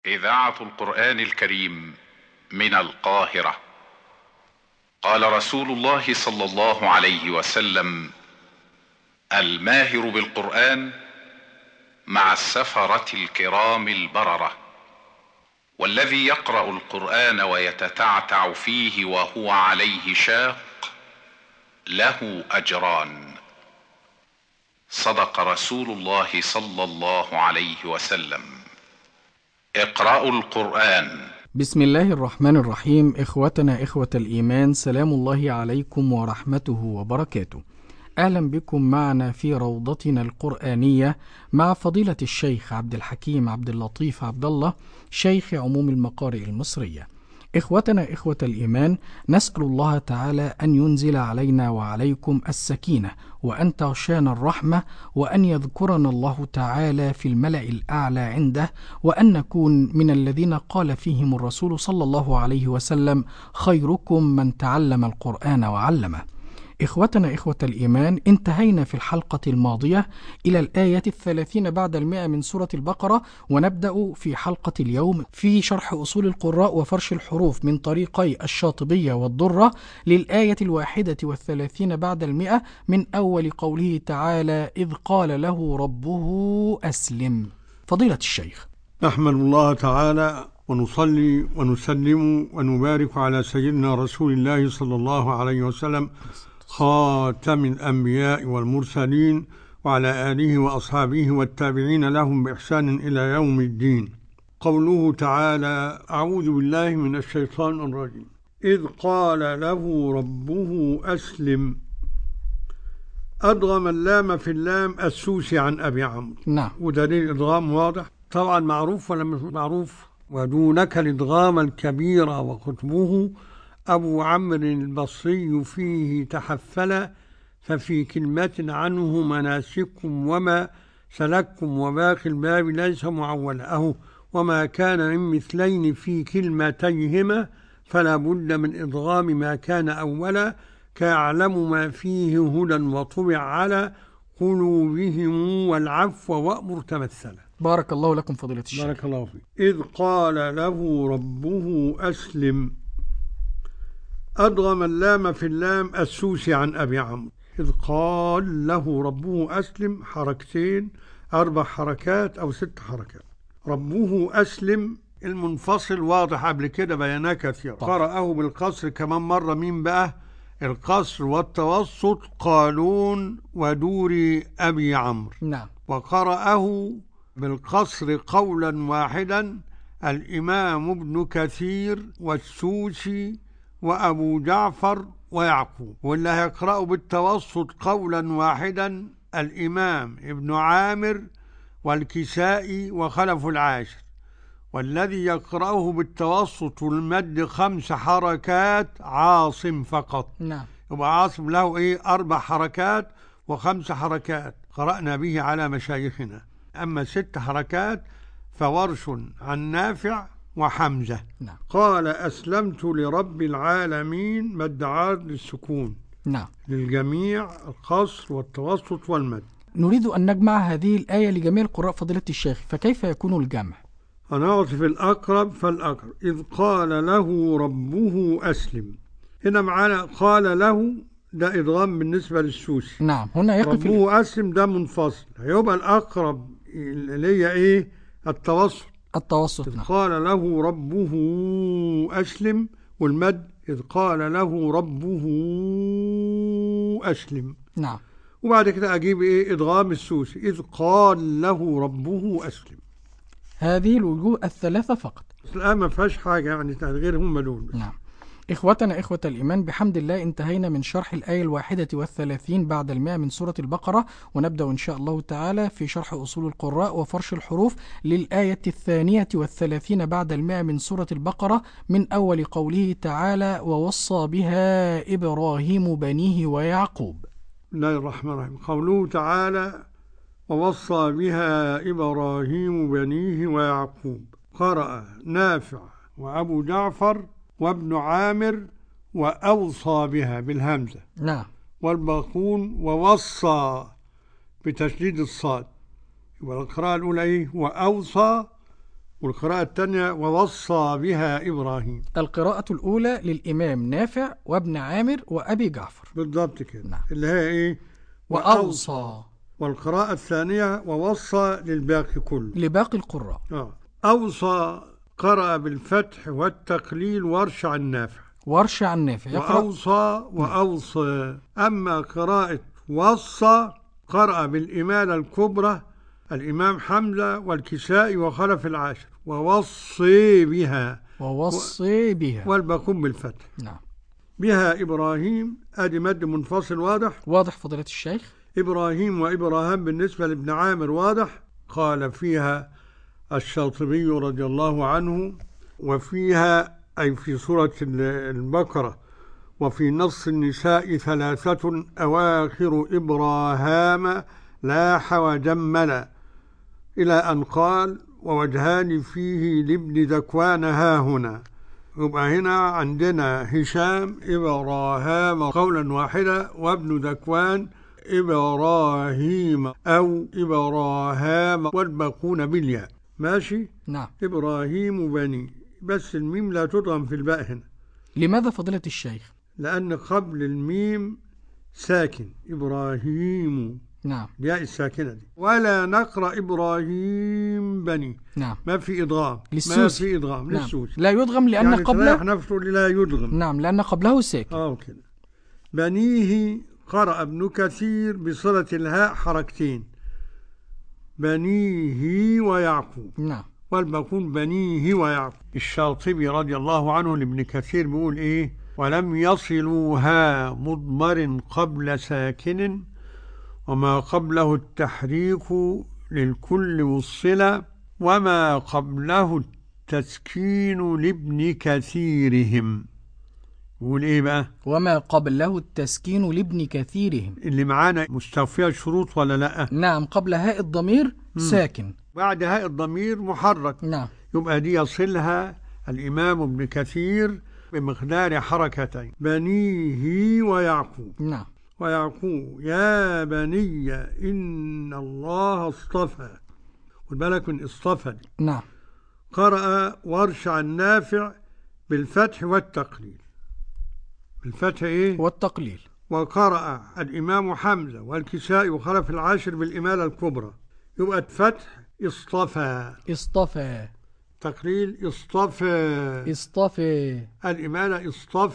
إذاعة القرآن الكريم من القاهرة. قال رسول الله صلى الله عليه وسلم: الماهر بالقرآن مع السفرة الكرام البررة، والذي يقرأ القرآن ويتتعتع فيه وهو عليه شاق له أجران. صدق رسول الله صلى الله عليه وسلم. اقرأوا القرآن. بسم الله الرحمن الرحيم. إخوتنا إخوة الإيمان، سلام الله عليكم ورحمته وبركاته. أهلا بكم معنا في روضتنا القرآنية مع فضيلة الشيخ عبد الحكيم عبد اللطيف عبد الله، شيخ عموم المقارئ المصرية. إخوتنا إخوة الإيمان، نسأل الله تعالى أن ينزل علينا وعليكم السكينة، وأن تغشانا الرحمة، وأن يذكرنا الله تعالى في الملأ الأعلى عنده، وأن نكون من الذين قال فيهم الرسول صلى الله عليه وسلم: خيركم من تعلم القرآن وعلمه. إخوتنا إخوة الإيمان، انتهينا في الحلقة الماضية إلى الآية 30 بعد 100 من سورة البقرة، ونبدأ في حلقة اليوم في شرح أصول القراء وفرش الحروف من طريقي الشاطبية والضرة للآية 31 بعد 100 من أول قوله تعالى: إذ قال له ربه أسلم. فضيلة الشيخ. نحمد الله تعالى ونصلي ونسلم ونبارك على سيدنا رسول الله صلى الله عليه وسلم، خاتم الأنبياء والمرسلين، وعلى آله وأصحابه والتابعين لهم بإحسان إلى يوم الدين. قوله تعالى: أعوذ بالله من الشيطان الرجيم. إذ قال له ربه أسلم، أدغم اللام في اللام السوسي عن أبي عمرو. نعم. ودليل إدغام واضح طبعا، معروف ولا مش معروف؟ ودونك الإدغام الكبير وخطبه أبو عمرو البصري فيه تحفل، ففي كلمة عنه مناسككم وما سلككم وباقي الباب ليس معولا، أهو وما كان من مثلين في كلمتيهما فلا بد من إدغام ما كان أولا، كيعلم ما فيه هدى وطبع على قلوبهم والعفو وأمر تمثلا. بارك الله لكم فضيلة الشيخ. بارك الله فيك. إذ قال له ربه أسلم، أدغم اللام في اللام السوسي عن أبي عمرو. إذ قال له ربه أسلم، حركتين، 4 حركات أو 6 حركات. ربه أسلم المنفصل واضح قبل كده، بيانات كثيرة. قرأه بالقصر كمان مرة. مين بقى؟ القصر والتوسط قالون ودوري أبي عمرو. نعم. وقرأه بالقصر قولا واحدا الإمام ابن كثير والسوسي وأبو جعفر ويعقوب. واللي هيقرأه بالتوسط قولا واحدا الإمام ابن عامر والكسائي وخلف العاشر. والذي يقرأه بالتوسط والمد 5 حركات عاصم فقط. نعم. يبقى عاصم له 4 حركات و5 حركات قرأنا به على مشايخنا. أما 6 حركات فورش عن نافع وحمزة. نعم. قال أسلمت لرب العالمين، مد عارض للسكون. نعم. للجميع القصر والتوسط والمد. نريد أن نجمع هذه الآية لجميع القراء فضيلة الشيخ، فكيف يكون الجمع؟ هنعطف الأقرب فالأقرب. إذ قال له ربه أسلم، هنا معانا قال له، ده إدغام بالنسبة للسوسي. نعم. هنا يقف ربه أسلم ده منفصل، هيبقى الأقرب اللي هي التوسط. نعم. قال له ربه أسلم، والمد إذ قال له ربه أسلم. نعم. وبعد كده أجيب إدغام السوسي، إذ قال له ربه أسلم. هذه الوجوه الثلاثة فقط. الآن ما فيهاش حاجة يعني غير هم دول. نعم. إخوتنا إخوة الإيمان، بحمد الله انتهينا من شرح الآية 31 بعد 100 من سورة البقرة، ونبدأ إن شاء الله تعالى في شرح أصول القراء وفرش الحروف للآية 32 بعد 100 من سورة البقرة من أول قوله تعالى: ووصى بها إبراهيم بنيه ويعقوب. بسم الله الرحمن الرحيم. قوله تعالى: ووصى بها إبراهيم بنيه ويعقوب. قرأ نافع وأبو جعفر وابن عامر وأوصى بها بالهمزة. نعم. والباقون ووصى بتشديد الصاد. والقراءة الأولى وأوصى والقراءة الثانية ووصى بها إبراهيم. القراءة الأولى للإمام نافع وابن عامر وأبي جعفر. بالضبط كده. نعم. اللي هي إيه؟ وأوصى. والقراءة الثانية ووصى للباقي كله، لباقي القراء. أوصى قرأ بالفتح والتقليل ورش عن نافع. ورش عن نافع يقرأ وأوصى. أما قراءة وصى قرأ بالإمالة الكبرى الإمام حمزة والكسائي وخلف العاشر، ووصي بها والباقون بالفتح. نعم. بها إبراهيم، أدي مد منفصل واضح فضيلة الشيخ. إبراهيم وإبراهام بالنسبة لابن عامر واضح. قال فيها الشاطبي رضي الله عنه: وفيها أي في سورة البقرة وفي نص النساء 3 أواخر إبراهام لاح وجمل، إلى أن قال: ووجهان فيه لابن ذكوان هاهنا. يبقى هنا عندنا هشام إبراهام قولا واحدا، وابن ذكوان إبراهيم أو إبراهام والباقون بالياء. ماشي؟ نعم. إبراهيم بني، بس الميم لا تضغم في الباء هنا. لماذا فضيلة الشيخ؟ لأن قبل الميم ساكن إبراهيم. نعم. الياء الساكنة دي. ولا نقرأ إبراهيم بني. نعم. ما في إضغام. للسوسي. ما في إضغام. نعم. للسوسي. لا يدغم لأن يعني قبله نفسه لا يدغم. نعم، لأن قبله ساكن. كده. بنيه قرأ ابن كثير بصلة الهاء حركتين، بنيه ويعقوب. نعم. والباقون بنيه ويعقوب. الشاطبي رضي الله عنه لابن كثير بيقول إيه: ولم يصلوها مضمر قبل ساكن، وما قبله التحريك للكل والصلة، وما قبله التسكين لابن كثيرهم. يقول إيه بقى؟ وما قبله التسكين لابن كثيرهم. اللي معانا مستوفية الشروط ولا لأ؟ نعم. قبل هاء الضمير ساكن، بعد هاء الضمير محرك. نعم. يبقى دي يصلها الإمام ابن كثير بمقدار حركتين، بنيه ويعقوب. نعم. ويعقوب يا بني إن الله اصطفى، والبالك من اصطفى. نعم. قرأ ورش عن نافع بالفتح والتقليل. بالفتح إيه؟ والتقليل. وقرأ الإمام حمزة والكسائي وخلف العاشر بالإمالة الكبرى. يبقى الفتح اصطفى. تقليل اصطفى. الإمالة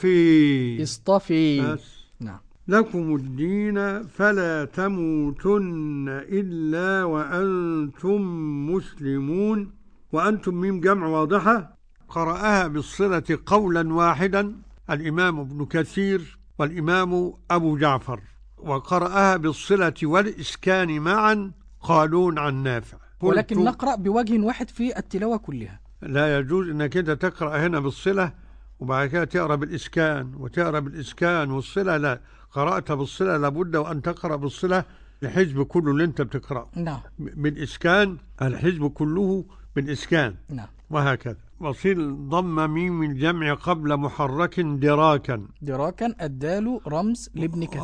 اصطفي. بس. نعم. لكم الدين فلا تموتن إلا وأنتم مسلمون. وأنتم ميم جمع واضحة. قرأها بالصلة قولا واحدا الإمام ابن كثير والإمام أبو جعفر، وقرأها بالصلة والإسكان معا قالون عن نافع. ولكن نقرأ بوجه واحد في التلاوة كلها. لا يجوز أنك أنت تقرأ هنا بالصلة وبعد كده تقرأ بالإسكان وتقرأ بالإسكان والصلة. لا، قرأت بالصلة لابد وأن تقرأ بالصلة الحزب كله اللي أنت بتقرأه. نعم. بالإسكان الحزب كله بالإسكان. نعم. وهكذا. وصل ضم ميم الجمع قبل محرك دراكا. الدال رمز لابن كثير.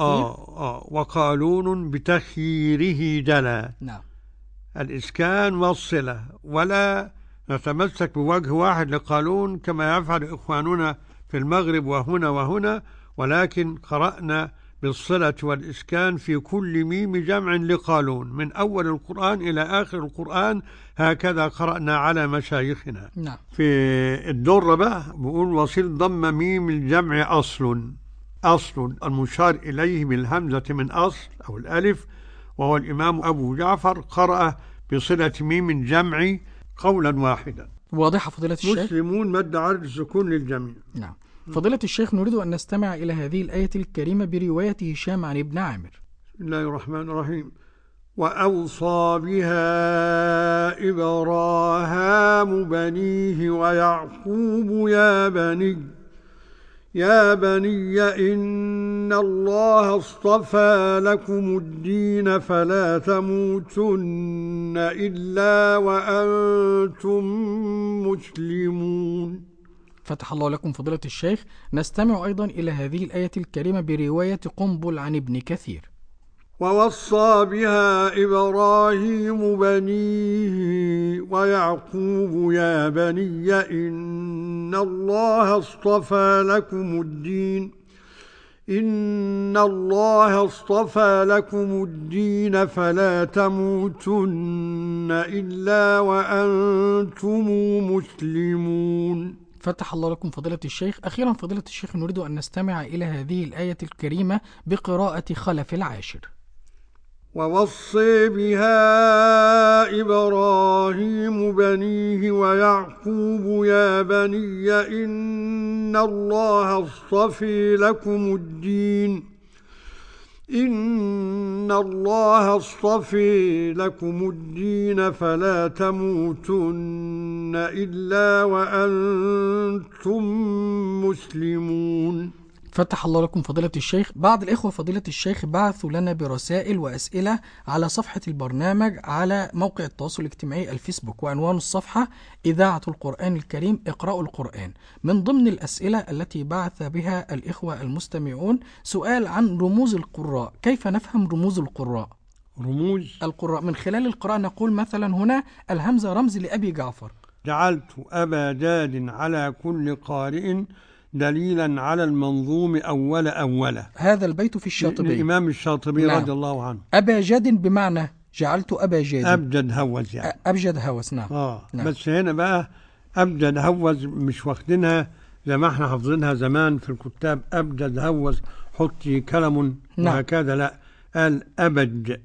وقالون بتخييره جلا. نعم. الإسكان والصلة، ولا نتمسك بوجه واحد لقالون كما يفعل إخواننا في المغرب وهنا، ولكن قرأنا بالصلة والإسكان في كل ميم جمع لقالون من أول القرآن إلى آخر القرآن. هكذا قرأنا على مشايخنا. نعم. في الدرة بقى بقول وصل ضم ميم الجمع أصل المشار إليه بالهمزة من أصل أو الألف، وهو الإمام أبو جعفر قرأ بصلة ميم الجمع قولا واحدا. واضحة فضيلة الشيخ؟ مسلمون مد عرض السكون للجميع. نعم. فضيلة الشيخ، نريد أن نستمع إلى هذه الآية الكريمة برواية هشام عن ابن عامر. بسم الله الرحمن الرحيم. وأوصى بها إبراهام بنيه ويعقوب يا بني إن الله اصطفى لكم الدين فلا تموتن إلا وأنتم مسلمون. فتح الله لكم فضيلة الشيخ. نستمع أيضا إلى هذه الآية الكريمة برواية قنبل عن ابن كثير. ووصى بها إبراهيم بنيه ويعقوب يا بني إن الله اصطفى لكم الدين فلا تموتن إلا وأنتم مسلمون. فتح الله لكم فضيلة الشيخ. أخيرا فضيلة الشيخ، نريد أن نستمع إلى هذه الآية الكريمة بقراءة خلف العاشر. ووصي بها إبراهيم بنيه ويعقوب يا بني إن الله اصطفى لكم الدين فلا تموتن إلا وأنتم مسلمون. فتح الله لكم فضيلة الشيخ. بعض الإخوة فضيلة الشيخ بعثوا لنا برسائل وأسئلة على صفحة البرنامج على موقع التواصل الاجتماعي الفيسبوك، وعنوان الصفحة إذاعة القرآن الكريم اقرأوا القرآن. من ضمن الأسئلة التي بعث بها الإخوة المستمعون سؤال عن رموز القراء. كيف نفهم رموز القراء؟ رموز القراء من خلال القراءة نقول مثلا هنا الهمزة رمز لأبي جعفر. جعلت أبا جاد على كل قارئ دليلا على المنظوم أولا. هذا البيت في الشاطبي الإمام الشاطبي رضي الله عنه. أبا جاد بمعنى جعلت أبا جاد أبجد هوز يعني. أبجد هوز. نعم. بس هنا بقى أبجد هوز مش واخدينها زي ما احنا حافظينها زمان في الكتاب، أبجد هوز حطي كلم وهكذا. لا، قال أبج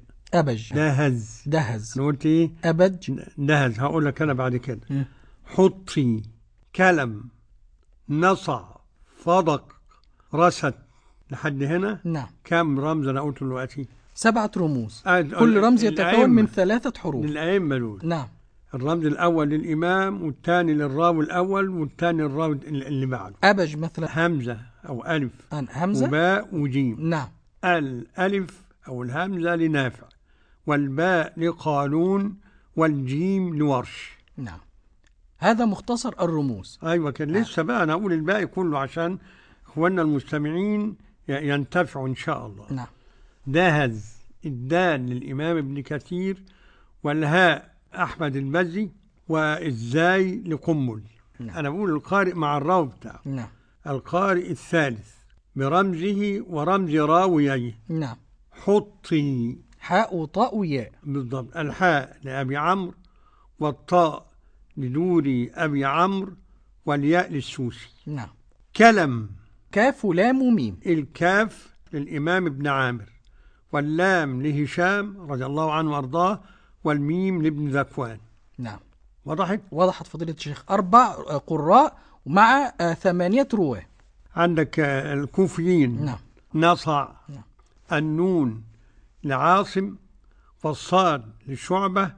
دهز. قلت ايه؟ أبج دهز. هقول لك أنا بعد كده. حطي كلم نصع فضق رست لحد هنا. نعم. كم رمز أنا قلت دلوقتي؟ 7 رموز. كل رمز يتكون من 3 حروف. للأئمة دول. نعم. الرمز الأول للإمام، والثاني للراوي الأول، والثاني للراوي اللي بعده. أبج مثلا همزة أو ألف، همزة وباء وجيم. نعم. الألف أو الهمزة لنافع، والباء لقالون، والجيم لورش. نعم. هذا مختصر الرموز. أيوة كان لسه بقى أنا أقول الباقي كله عشان إخواننا المستمعين ينتفعوا إن شاء الله. نعم. دهز الدال للإمام ابن كثير، والهاء أحمد البزي، والزاي لقنبل. نعم. أنا بقول القارئ مع الراوي بتاعه. نعم. القارئ الثالث برمزه ورمز راويه. نعم. حطي حاء وطاء وياء. بالضبط. الحاء لأبي عمرو، والطاء لدوري أبي عمرو، والياء للسوسي. نعم. كلم كاف ولام وميم. الكاف للإمام ابن عامر، واللام لهشام رضي الله عنه وأرضاه، والميم لابن ذكوان. نعم. وضحت فضيلة الشيخ. 4 قراء مع 8 رواه. عندك الكوفيين. نعم. نصع. نعم. النون لعاصم، والصاد لشعبة،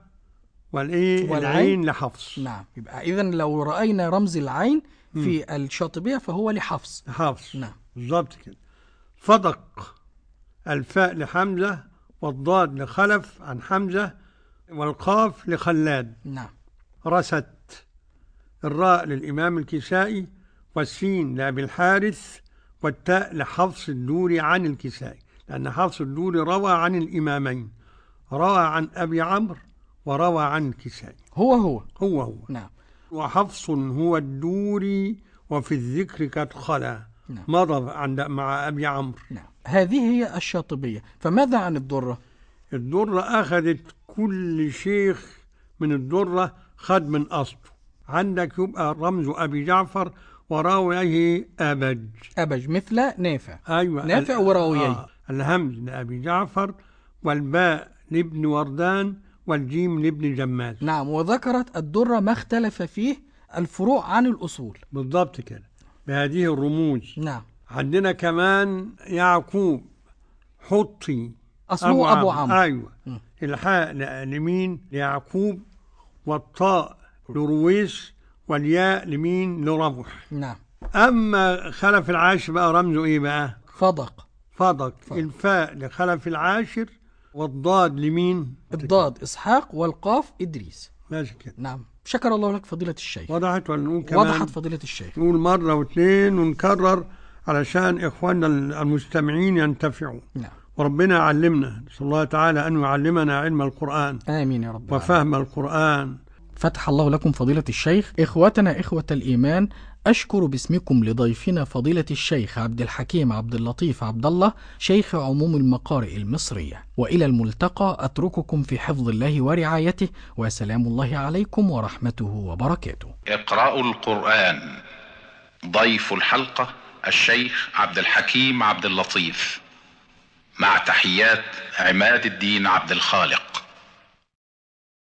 والعين لحفص. نعم. يبقى إذن لو رأينا رمز العين في الشاطبية فهو لحفص. نعم بالضبط كده. فضق الفاء لحمزة، والضاد لخلف عن حمزة، والقاف لخلاد. نعم. رست الراء للإمام الكسائي، والسين لأبي الحارث، والتاء لحفص الدوري عن الكسائي، لأن حفص الدوري روى عن الإمامين، روى عن أبي عمرو وروى عن الكسائي. هو. نعم. وحفص هو الدوري، وفي الذكر قد خلا. نعم. مضى مع أبي عمرو. نعم. هذه هي الشاطبية. فماذا عن الدرة؟ الدرة أخذت كل شيخ من الدرة خد من أصله. عندك يبقى رمز أبي جعفر وراويه أبج مثل نافع. أيوة. نافع وراويه. الهمز لأبي جعفر، والباء لابن وردان، والجيم لابن جمال. نعم. وذكرت الدرة ما اختلف فيه الفروع عن الأصول. بالضبط كده بهذه الرموز. نعم. عندنا كمان يعقوب حطي أصله أبو عمرو. أيوة. الحاء لمين؟ ليعقوب، والطاء لرويس، والياء لمين؟ لربح. نعم. أما خلف العاشر بقى رمزه إيه بقى؟ فضق. الفاء لخلف العاشر، والضاد لمين؟ الضاد إسحاق، والقاف إدريس. ماشي كده. نعم. شكر الله لك فضيلة الشيخ. وضحت ولا نقول كمان؟ وضحت فضيلة الشيخ. نقول مرة واثنين ونكرر علشان إخواننا المستمعين ينتفعوا. نعم. وربنا علمنا، نسأل الله تعالى أن يعلمنا علم القرآن آمين يا رب وفهم القرآن. فتح الله لكم فضيلة الشيخ. إخوتنا إخوة الإيمان، أشكر باسمكم لضيفنا فضيلة الشيخ عبد الحكيم عبد اللطيف عبد الله، شيخ عموم المقارئ المصرية. وإلى الملتقى، أترككم في حفظ الله ورعايته، وسلام الله عليكم ورحمته وبركاته. اقرأوا القرآن. ضيف الحلقة الشيخ عبد الحكيم عبد اللطيف، مع تحيات عماد الدين عبد الخالق.